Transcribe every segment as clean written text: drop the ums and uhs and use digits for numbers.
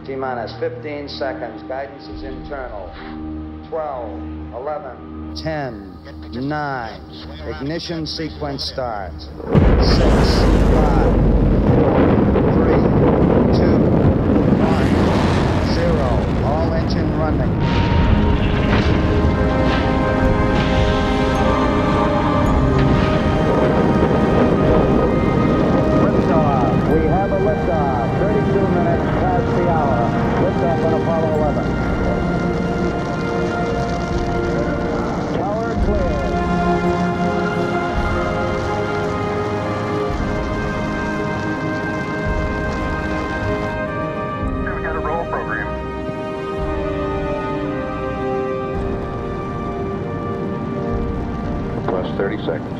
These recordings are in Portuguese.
T-minus 15 seconds. Guidance is internal. 12, 11, 10, 9. Ignition sequence starts. 6, 5, 4, 3, 2, 1, 0. All engine running. Liftoff. We have a liftoff. 32 minutes past the hour. Liftoff on Apollo 11. Tower clear. We got a roll program. Plus 30 seconds.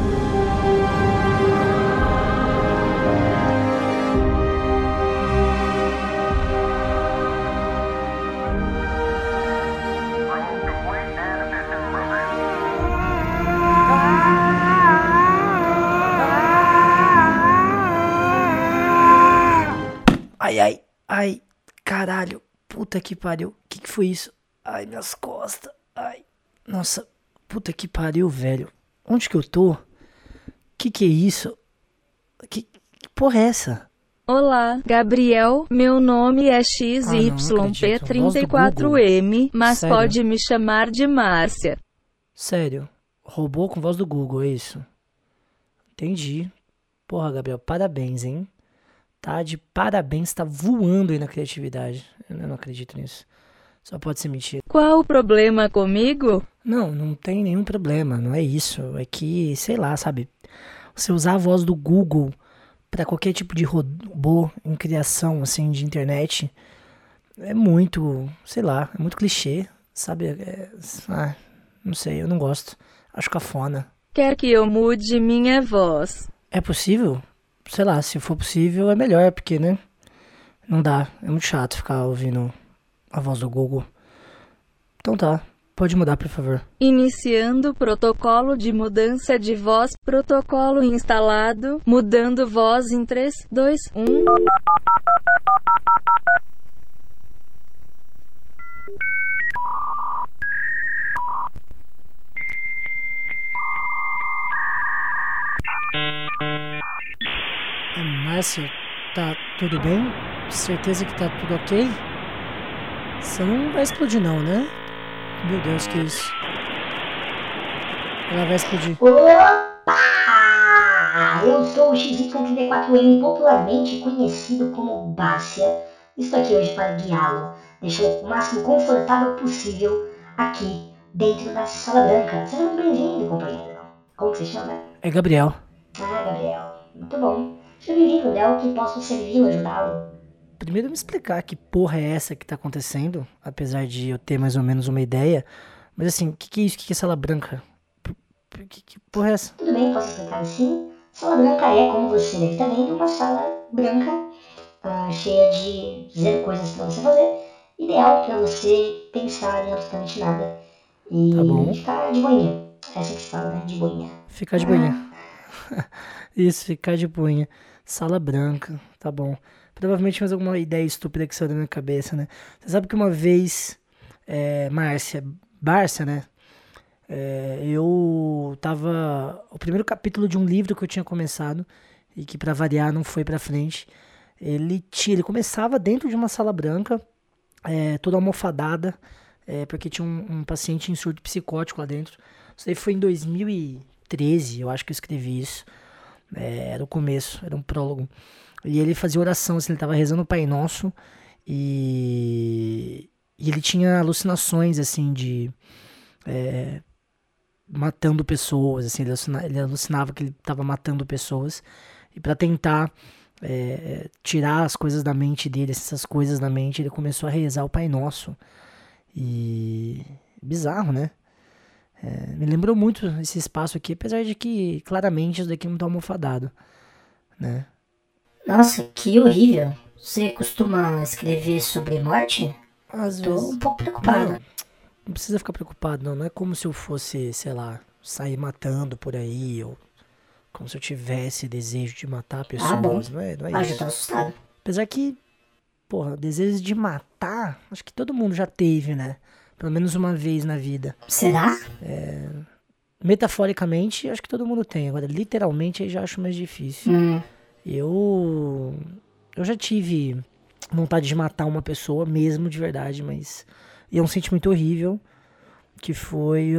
Ai, caralho, puta que pariu, que foi isso? Ai, minhas costas, ai, nossa, puta que pariu, velho, onde que eu tô? Que é isso? Que porra é essa? Olá, Gabriel, meu nome é Ah, XYP34M, mas Sério? pode me chamar de Márcia. Sério, robô com voz do Google, é isso? Entendi. Porra, Gabriel, parabéns, hein? Tá de parabéns, tá voando aí na criatividade. Eu não acredito nisso. Só pode ser mentira. Qual o problema comigo? Não tem nenhum problema, não é isso. É que, sei lá, sabe? Você usar a voz do Google pra qualquer tipo de robô em criação, assim, de internet, é muito, sei lá, é muito clichê, sabe? Não sei, eu não gosto. Acho cafona. Quer que eu mude minha voz? É possível? Sei lá, se for possível é melhor, porque, né? Não dá, é muito chato ficar ouvindo a voz do Google. Então tá, pode mudar, por favor. Iniciando protocolo de mudança de voz. Protocolo instalado. Mudando voz em 3, 2, 1. Márcia, tá tudo bem? Certeza que tá tudo ok? Você não vai explodir não, né? Meu Deus, que isso? Ela vai explodir. Opa! Eu sou o XY34M, popularmente conhecido como Bárcia. Estou aqui hoje para guiá-lo, deixá-lo o máximo confortável possível aqui dentro da Sala Branca. Seja muito bem-vindo, companheiro. Como que você chama? É Gabriel. Ah, Gabriel. Muito bom. Seja bem-vindo, Gabriel, que posso servi-lo, ajudá-lo. Primeiro me explicar que porra é essa que tá acontecendo, apesar de eu ter mais ou menos uma ideia. Mas assim, o que é isso? O que é Sala Branca? Que porra é essa? Tudo bem, posso explicar assim. Sala Branca é, como você deve estar vendo, uma sala branca, cheia de zero coisas para você fazer. Ideal para você pensar em absolutamente nada. E Tá bom. ficar de boinha. Essa que se fala, né? De boinha. Ficar de boinha. Isso, ficar de boinha. Sala Branca, tá bom. Provavelmente mais alguma ideia estúpida que saiu da minha cabeça, né? Você sabe que uma vez, Bárcia, né? Eu tava... O primeiro capítulo de um livro que eu tinha começado, e que pra variar não foi pra frente, ele começava dentro de uma sala branca, toda almofadada, porque tinha um paciente em surto psicótico lá dentro. Isso daí foi em 2013, eu acho que eu escrevi isso. Era o começo, era um prólogo. E ele fazia oração, assim, ele tava rezando o Pai Nosso, e ele tinha alucinações, assim, de... matando pessoas, assim, ele alucinava que ele estava matando pessoas, e para tentar tirar as coisas da mente dele, essas coisas da mente, ele começou a rezar o Pai Nosso, e bizarro, né? Me lembrou muito esse espaço aqui, apesar de que claramente isso daqui não tá almofadado, né? Nossa, que horrível. Você costuma escrever sobre morte? Às Tô vezes... um pouco preocupado. Não precisa ficar preocupado, não é como se eu fosse, sei lá, sair matando por aí, ou como se eu tivesse desejo de matar pessoas, bom. não é Ah, já isso. tô assustado. Apesar que porra, desejo de matar, acho que todo mundo já teve, né? Pelo menos uma vez na vida. Será? Metaforicamente, acho que todo mundo tem. Agora, literalmente, aí já acho mais difícil. Eu já tive vontade de matar uma pessoa mesmo, de verdade, mas... E é um sentimento horrível, que foi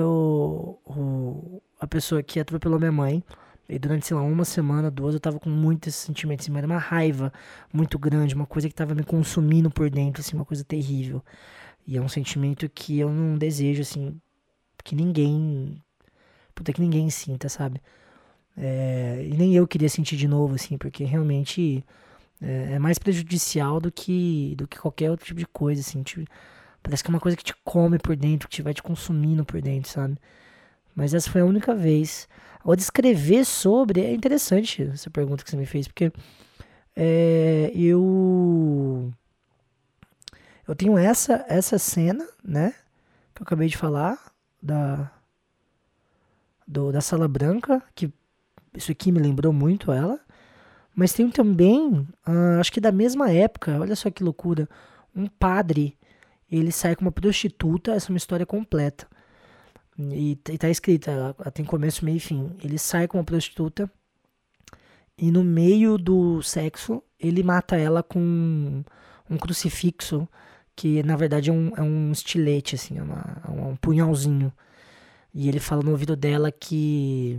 a pessoa que atropelou minha mãe. E durante, sei lá, uma semana, 2, eu tava com muitos sentimentos, assim, era uma raiva muito grande, uma coisa que tava me consumindo por dentro, assim, uma coisa terrível. E é um sentimento que eu não desejo, assim, que ninguém sinta, sabe? E nem eu queria sentir de novo, assim, porque realmente é mais prejudicial do que qualquer outro tipo de coisa, assim. Tipo, parece que é uma coisa que te come por dentro, que vai te consumindo por dentro, sabe? Mas essa foi a única vez. Agora, descrever sobre é interessante essa pergunta que você me fez, porque eu tenho essa cena, né, que eu acabei de falar, da Sala Branca, que isso aqui me lembrou muito ela, mas tem também, acho que da mesma época, olha só que loucura, um padre, ele sai com uma prostituta, essa é uma história completa, e tá escrita, ela tem começo, meio e fim. Ele sai com uma prostituta e no meio do sexo ele mata ela com um crucifixo, que na verdade é um estilete, assim, um punhalzinho. E ele fala no ouvido dela que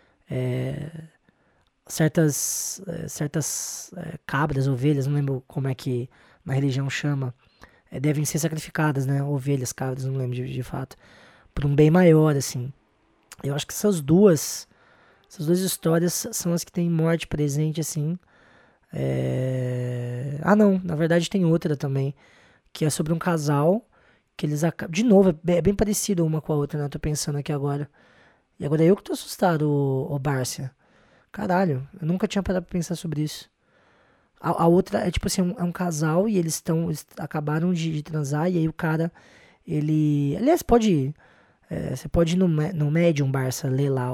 certas cabras, ovelhas, não lembro como é que na religião chama, devem ser sacrificadas, né? Ovelhas, cabras, não lembro de fato. Por um bem maior, assim. Eu acho que essas duas histórias são as que tem morte presente, assim. Não, na verdade tem outra também, que é sobre um casal, que eles acabam... De novo, é bem parecido uma com a outra, né? Eu tô pensando aqui agora. E agora eu que tô assustado, ô Bárcia. Caralho, eu nunca tinha parado pra pensar sobre isso. A outra é tipo assim, é um casal e eles acabaram de transar, e aí o cara, ele... Aliás, você pode ir no Medium, Barça, ler lá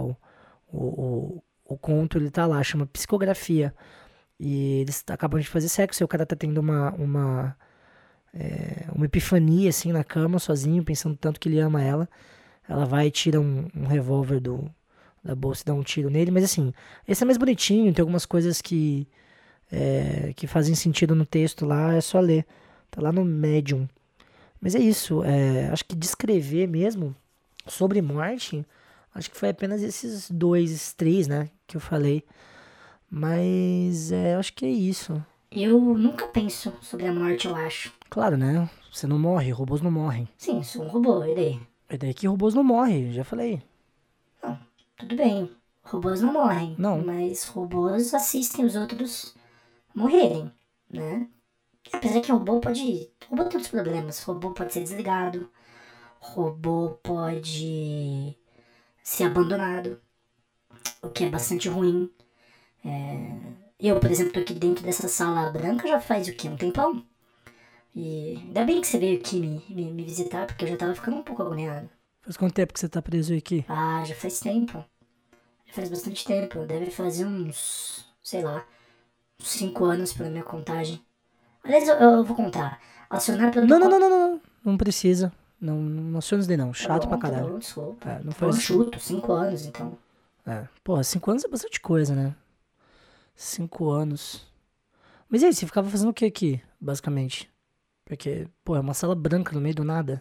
o conto, ele tá lá, chama Psicografia. E eles acabam de fazer sexo e o cara tá tendo uma epifania, assim, na cama, sozinho, pensando tanto que ele ama ela. Ela vai e tira um revólver da bolsa e dá um tiro nele. Mas assim, esse é mais bonitinho, tem algumas coisas que fazem sentido no texto lá, é só ler. Tá lá no Medium. Mas é isso, acho que descrever mesmo sobre morte, acho que foi apenas esses 3, né, que eu falei. Mas acho que é isso. Eu nunca penso sobre a morte, eu acho. Claro, né? Você não morre, robôs não morrem. Sim, eu sou um robô, e daí? É daí que robôs não morrem, já falei. Não, tudo bem. Robôs não morrem. Não. Mas robôs assistem os outros morrerem, né? Apesar que robô tem outros problemas. Robô pode ser desligado. Robô pode ser abandonado. O que é bastante ruim. Eu, por exemplo, tô aqui dentro dessa sala branca já faz o quê? Um tempão? E ainda bem que você veio aqui me visitar, porque eu já tava ficando um pouco agoniado. Faz quanto tempo que você tá preso aqui? Ah, já faz tempo. Já faz bastante tempo. Deve fazer uns, sei lá, uns 5 anos pela minha contagem. Aliás, eu vou contar. Acionar pelo... Não. Não precisa. Não aciona isso daí não. Chato pra caralho. Tá bom, desculpa. Não Foi um faz... chuto, 5 anos, então. Porra, 5 anos é bastante coisa, né? 5 anos. Mas e aí, você ficava fazendo o que aqui, basicamente? Porque, pô, é uma sala branca no meio do nada.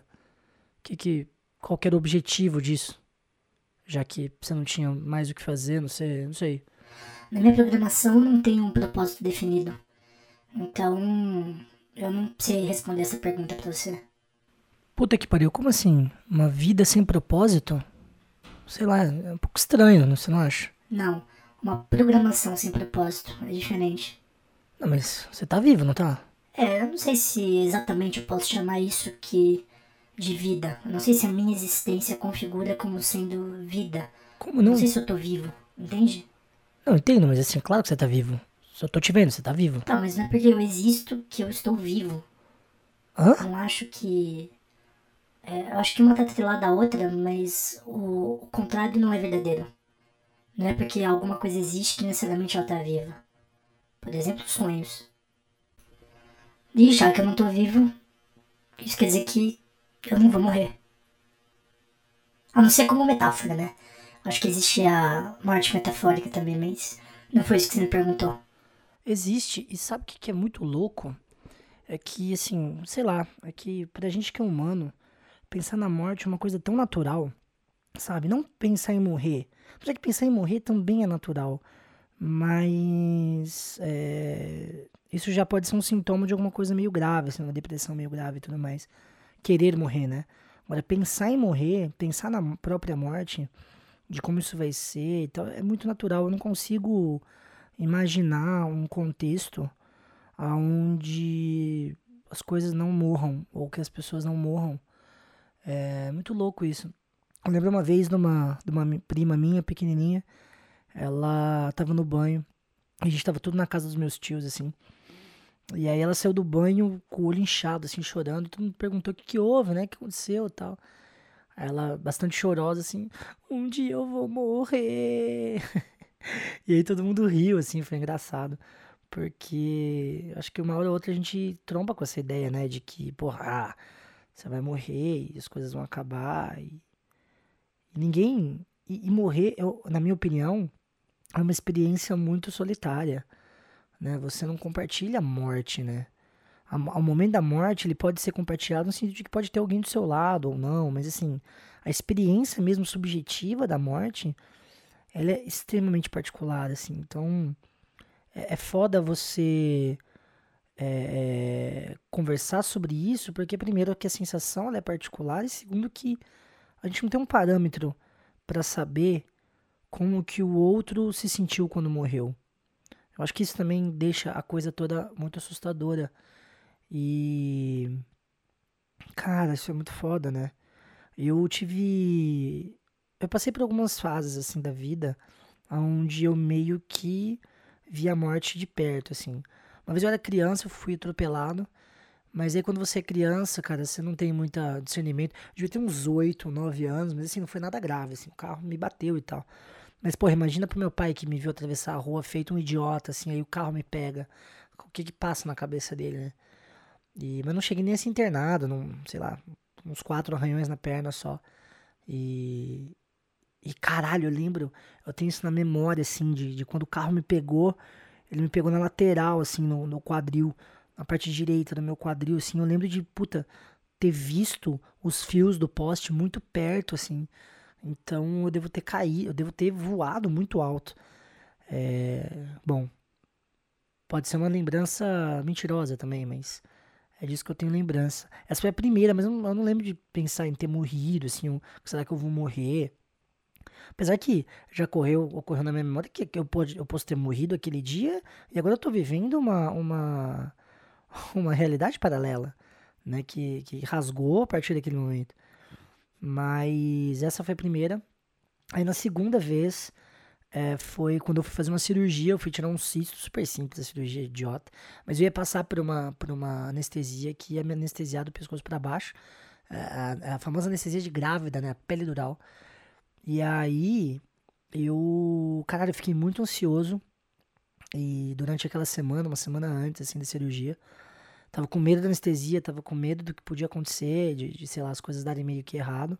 Qual que era o objetivo disso? Já que você não tinha mais o que fazer, não sei. Na minha programação não tem um propósito definido. Então, eu não sei responder essa pergunta pra você. Puta que pariu, como assim? Uma vida sem propósito? Sei lá, é um pouco estranho, você não acha? Não, uma programação sem propósito é diferente. Não, mas você tá vivo, não tá? Eu não sei se exatamente eu posso chamar isso de vida. Eu não sei se a minha existência configura como sendo vida. Como não? Não sei se eu tô vivo, entende? Não, entendo, mas assim, claro que você tá vivo. Só tô te vendo, você tá vivo. Tá, mas não é porque eu existo que eu estou vivo. Hã? Não acho que... eu acho que uma tá atrelada à outra, mas o contrário não é verdadeiro. Não é porque alguma coisa existe que necessariamente ela tá viva. Por exemplo, sonhos. E já que eu não tô vivo, isso quer dizer que eu não vou morrer. A não ser como metáfora, né? Acho que existe a morte metafórica também, mas não foi isso que você me perguntou. Existe, e sabe o que é muito louco? É que, assim, sei lá, é que pra gente que é humano, pensar na morte é uma coisa tão natural, sabe? Não pensar em morrer. Apesar que pensar em morrer também é natural, mas isso já pode ser um sintoma de alguma coisa meio grave, assim, uma depressão meio grave e tudo mais. Querer morrer, né? Agora, pensar em morrer, pensar na própria morte, de como isso vai ser e tal, é muito natural. Eu não consigo imaginar um contexto onde as coisas não morram ou que as pessoas não morram. É muito louco isso. Eu lembro uma vez de uma prima minha, pequenininha, ela tava no banho, a gente tava tudo na casa dos meus tios, assim, e aí ela saiu do banho com o olho inchado, assim, chorando, e todo mundo perguntou o que que houve, né, o que aconteceu e tal. Aí ela, bastante chorosa, assim, um dia eu vou morrer. E aí todo mundo riu, assim, foi engraçado. Porque acho que uma hora ou outra a gente tromba com essa ideia, né? De que, porra, você vai morrer e as coisas vão acabar. E ninguém. E morrer, na minha opinião, é uma experiência muito solitária, né? Você não compartilha a morte, né? Ao momento da morte, ele pode ser compartilhado no sentido de que pode ter alguém do seu lado ou não, mas assim, a experiência mesmo subjetiva da morte, ela é extremamente particular, assim. Então, é foda você conversar sobre isso, porque primeiro que a sensação ela é particular e segundo que a gente não tem um parâmetro para saber como que o outro se sentiu quando morreu. Eu acho que isso também deixa a coisa toda muito assustadora. E, cara, isso é muito foda, né? Eu tive. Eu passei por algumas fases, assim, da vida, onde eu meio que vi a morte de perto, assim. Uma vez eu era criança, eu fui atropelado. Mas aí quando você é criança, cara, você não tem muita discernimento. Eu devia ter uns 8, 9 anos, mas assim, não foi nada grave, assim. O carro me bateu e tal. Mas, porra, imagina pro meu pai que me viu atravessar a rua feito um idiota, assim, aí o carro me pega. O que que passa na cabeça dele, né? Mas não cheguei nem a ser internado, não, sei lá, uns 4 arranhões na perna só. E, caralho, eu lembro, eu tenho isso na memória, assim, de quando o carro me pegou, ele me pegou na lateral, assim, no quadril, na parte direita do meu quadril, assim, eu lembro de, puta, ter visto os fios do poste muito perto, assim, então eu devo ter caído, eu devo ter voado muito alto. Bom, pode ser uma lembrança mentirosa também, mas é disso que eu tenho lembrança. Essa foi a primeira, mas eu não lembro de pensar em ter morrido, assim, será que eu vou morrer? Apesar que já ocorreu na minha memória que eu posso ter morrido aquele dia e agora eu tô vivendo uma realidade paralela, né? Que rasgou a partir daquele momento. Mas essa foi a primeira. Aí na segunda vez foi quando eu fui fazer uma cirurgia, eu fui tirar um cisto super simples, a cirurgia idiota. Mas eu ia passar por uma anestesia que ia me anestesiar do pescoço para baixo. A famosa anestesia de grávida, né? A pele dural. E aí, caralho, eu fiquei muito ansioso. E durante aquela semana, uma semana antes, assim, da cirurgia, tava com medo da anestesia, tava com medo do que podia acontecer, sei lá, as coisas darem meio que errado.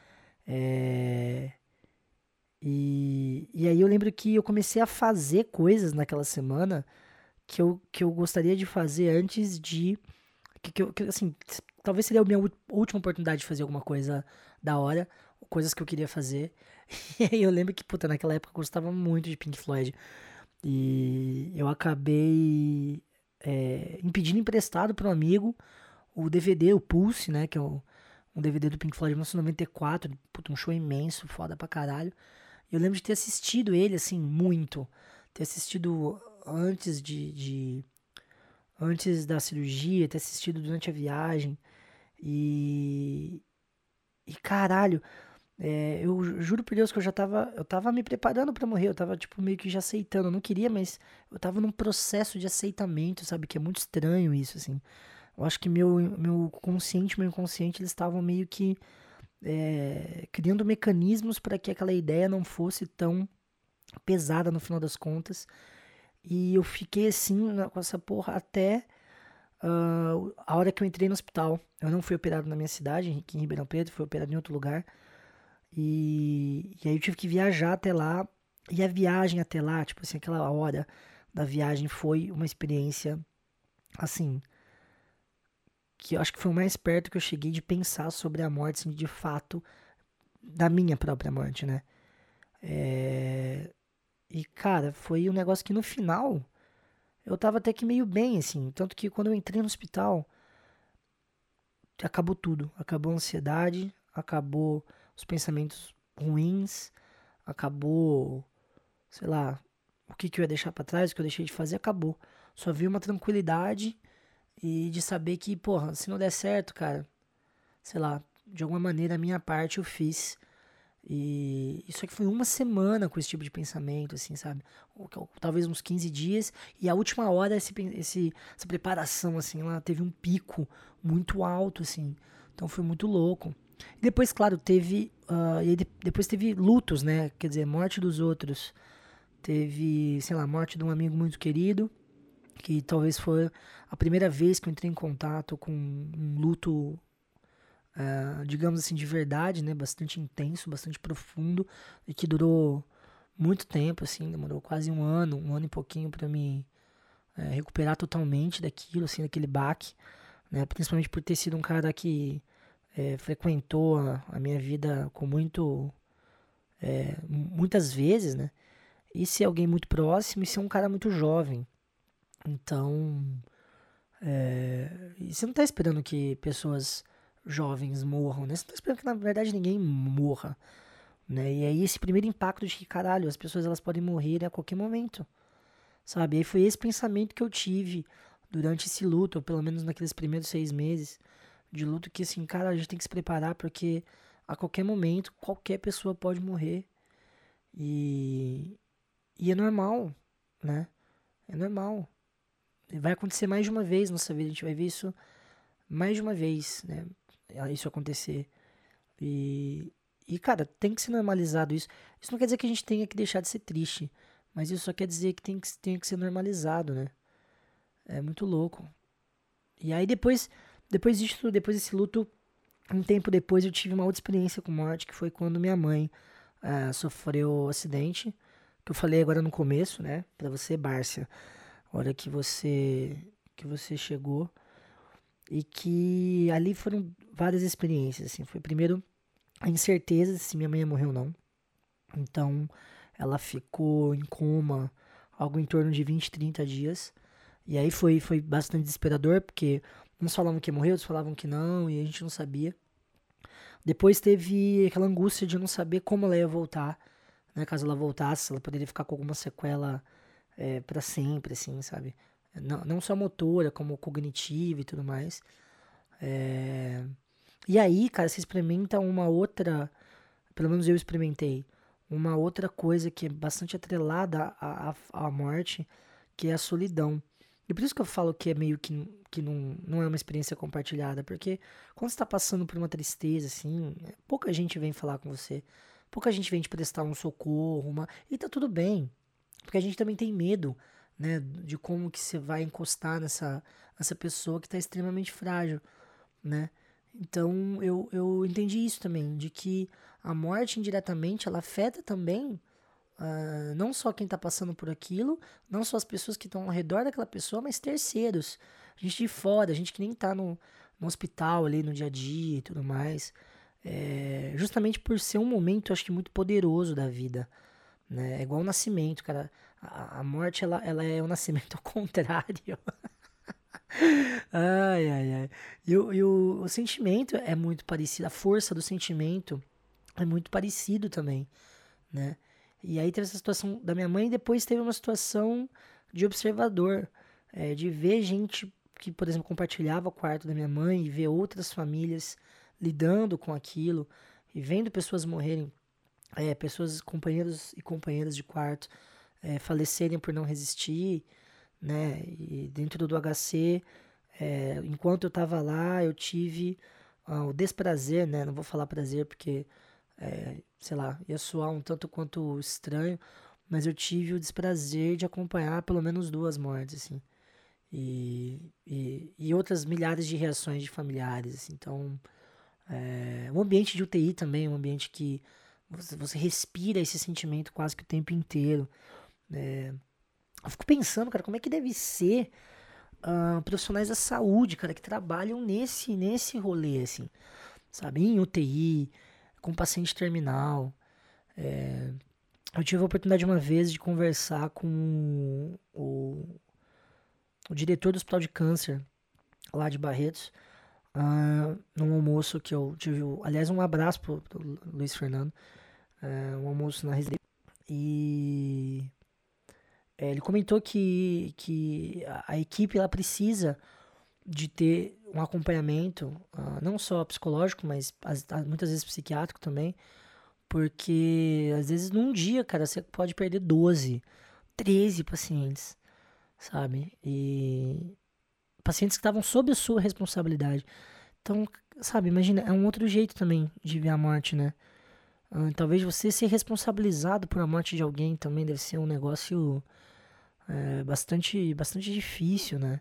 E aí eu lembro que eu comecei a fazer coisas naquela semana que eu gostaria de fazer antes de. Assim, talvez seria a minha última oportunidade de fazer alguma coisa da hora, coisas que eu queria fazer. E aí eu lembro que, puta, naquela época eu gostava muito de Pink Floyd. E eu acabei pedindo emprestado para um amigo o DVD, o Pulse, né? Que é um DVD do Pink Floyd de 1994. Puta, um show imenso, foda pra caralho. Eu lembro de ter assistido ele, assim, muito. Ter assistido antes da cirurgia, ter assistido durante a viagem. E caralho, eu juro por Deus que eu tava me preparando pra morrer, eu tava, tipo, meio que já aceitando, eu não queria, mas eu tava num processo de aceitamento, sabe, que é muito estranho isso, assim. Eu acho que meu consciente, meu inconsciente, eles estavam meio que criando mecanismos para que aquela ideia não fosse tão pesada no final das contas, e eu fiquei assim, com essa porra, até A hora que eu entrei no hospital, eu não fui operado na minha cidade, aqui em Ribeirão Preto, fui operado em outro lugar. E aí eu tive que viajar até lá. E a viagem até lá, tipo assim, aquela hora da viagem foi uma experiência, assim, que eu acho que foi o mais perto que eu cheguei de pensar sobre a morte, assim, de fato, da minha própria morte, né? E, cara, foi um negócio que no final eu tava até que meio bem, assim. Tanto que quando eu entrei no hospital, acabou tudo. Acabou a ansiedade, acabou os pensamentos ruins, acabou, sei lá, o que que eu ia deixar pra trás, o que eu deixei de fazer, acabou. Só vi uma tranquilidade e de saber que, porra, se não der certo, cara, sei lá, de alguma maneira a minha parte eu fiz. E isso aqui foi uma semana com esse tipo de pensamento, assim, sabe? Talvez uns 15 dias. E a última hora, essa preparação, assim, ela teve um pico muito alto, assim. Então foi muito louco. E depois, claro, teve. Depois teve lutos, né? Quer dizer, morte dos outros. Teve, sei lá, morte de um amigo muito querido. Que talvez foi a primeira vez que eu entrei em contato com um luto, digamos assim, de verdade, né? Bastante intenso, bastante profundo e que durou muito tempo, assim, demorou quase um ano e pouquinho para me recuperar totalmente daquilo, assim, daquele baque, né? Principalmente por ter sido um cara que frequentou a minha vida com muitas vezes, né? E ser alguém muito próximo e ser um cara muito jovem. Então, e você não tá esperando que pessoas jovens morram, né? Você não tá esperando que, na verdade, ninguém morra, né? E aí esse primeiro impacto de que, caralho, as pessoas elas podem morrer a qualquer momento, sabe? E aí foi esse pensamento que eu tive durante esse luto, ou pelo menos naqueles primeiros 6 meses de luto, que assim, cara, a gente tem que se preparar porque a qualquer momento qualquer pessoa pode morrer. E é normal, né? É normal. Vai acontecer mais de uma vez na nossa vida, a gente vai ver isso mais de uma vez, né? Isso acontecer. E, cara, tem que ser normalizado isso. Isso não quer dizer que a gente tenha que deixar de ser triste, mas isso só quer dizer que tenha que ser normalizado, né? É muito louco. E aí depois disso, depois desse luto, um tempo depois eu tive uma outra experiência com morte, que foi quando minha mãe sofreu um acidente, que eu falei agora no começo, né? Pra você, Bárcia, a hora que você chegou. E que ali foram várias experiências, assim. Foi primeiro a incerteza se minha mãe ia morrer ou não. Então, ela ficou em coma algo em torno de 20, 30 dias. E aí foi bastante desesperador, porque uns falavam que ia morrer, outros falavam que não, e a gente não sabia. Depois teve aquela angústia de não saber como ela ia voltar, né? Caso ela voltasse, ela poderia ficar com alguma sequela para sempre, assim, sabe? Não só motora, como cognitiva e tudo mais. E aí, cara, você experimenta uma outra, pelo menos eu experimentei, uma outra coisa que é bastante atrelada à morte, que é a solidão. E por isso que eu falo que é meio que não é uma experiência compartilhada, porque quando você tá passando por uma tristeza, assim, pouca gente vem falar com você, pouca gente vem te prestar um socorro, e tá tudo bem, porque a gente também tem medo, né, de como que você vai encostar nessa pessoa que tá extremamente frágil, né? Então eu entendi isso também, de que a morte indiretamente ela afeta também não só quem está passando por aquilo, não só as pessoas que estão ao redor daquela pessoa, mas terceiros, gente de fora, gente que nem está no hospital ali no dia a dia e tudo mais. Justamente por ser um momento, acho que muito poderoso da vida, né? É igual o nascimento, cara. A morte ela é o nascimento ao contrário. Ai, ai, ai. E o sentimento é muito parecido, a força do sentimento é muito parecido também, né? E aí teve essa situação da minha mãe e depois teve uma situação de observador, de ver gente que, por exemplo, compartilhava o quarto da minha mãe e ver outras famílias lidando com aquilo e vendo pessoas morrerem, pessoas, companheiros e companheiras de quarto, falecerem por não resistir, né? E dentro do HC, enquanto eu estava lá, eu tive o desprazer, né? Não vou falar prazer porque, sei lá, ia soar um tanto quanto estranho, mas eu tive o desprazer de acompanhar pelo menos duas mortes, assim. e outras milhares de reações de familiares, assim. Então, o ambiente de UTI também é um ambiente que você respira esse sentimento quase que o tempo inteiro. Eu fico pensando, cara, como é que deve ser profissionais da saúde, cara, que trabalham nesse rolê, assim, sabe? Em UTI, com paciente terminal. Eu tive a oportunidade uma vez de conversar com o diretor do Hospital de Câncer, lá de Barretos, num almoço que eu tive. Aliás, um abraço pro Luiz Fernando, um almoço na residência. E ele comentou que a equipe ela precisa de ter um acompanhamento, não só psicológico, mas muitas vezes psiquiátrico também, porque às vezes num dia, cara, você pode perder 12, 13 pacientes, sabe? E pacientes que estavam sob a sua responsabilidade. Então, sabe, imagina, é um outro jeito também de ver a morte, né? Talvez você ser responsabilizado por a morte de alguém também deve ser um negócio bastante difícil, né?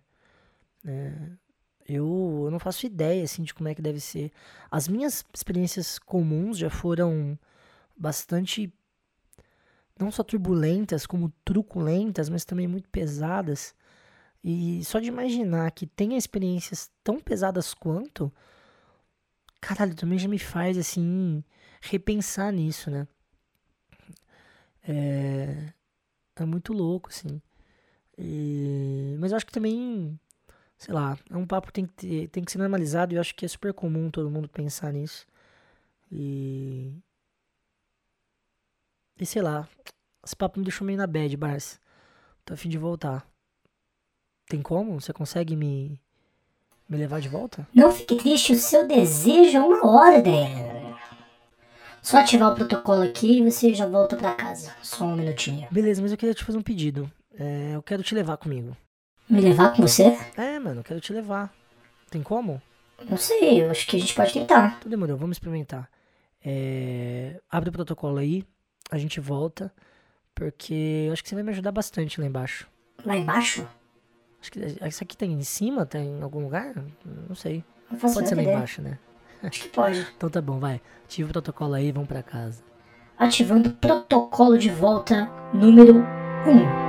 Eu não faço ideia, assim, de como é que deve ser. As minhas experiências comuns já foram bastante, não só turbulentas, como truculentas, mas também muito pesadas. E só de imaginar que tenha experiências tão pesadas quanto, caralho, também já me faz, assim, repensar nisso, né? É muito louco, assim. Mas eu acho que também, sei lá, é um papo que tem que ser normalizado e eu acho que é super comum todo mundo pensar nisso. E sei lá, esse papo me deixou meio na bad, Barça. Tô a fim de voltar. Tem como? Você consegue me levar de volta? Não fique triste, o seu desejo é uma ordem. Só ativar o protocolo aqui e você já volta pra casa. Só um minutinho. Beleza, mas eu queria te fazer um pedido. Eu quero te levar comigo. Me levar com você? Mano, eu quero te levar. Tem como? Não sei, eu acho que a gente pode tentar. Então demorou, vamos experimentar. Abre o protocolo aí, a gente volta, porque eu acho que você vai me ajudar bastante lá embaixo. Lá embaixo? Acho que isso aqui tá em cima, tá em algum lugar? Não sei. Não faço Pode ser lá ideia. embaixo, né? Acho que pode. Então tá bom, vai. Ativa o protocolo aí e vamos pra casa. Ativando protocolo de volta número 1.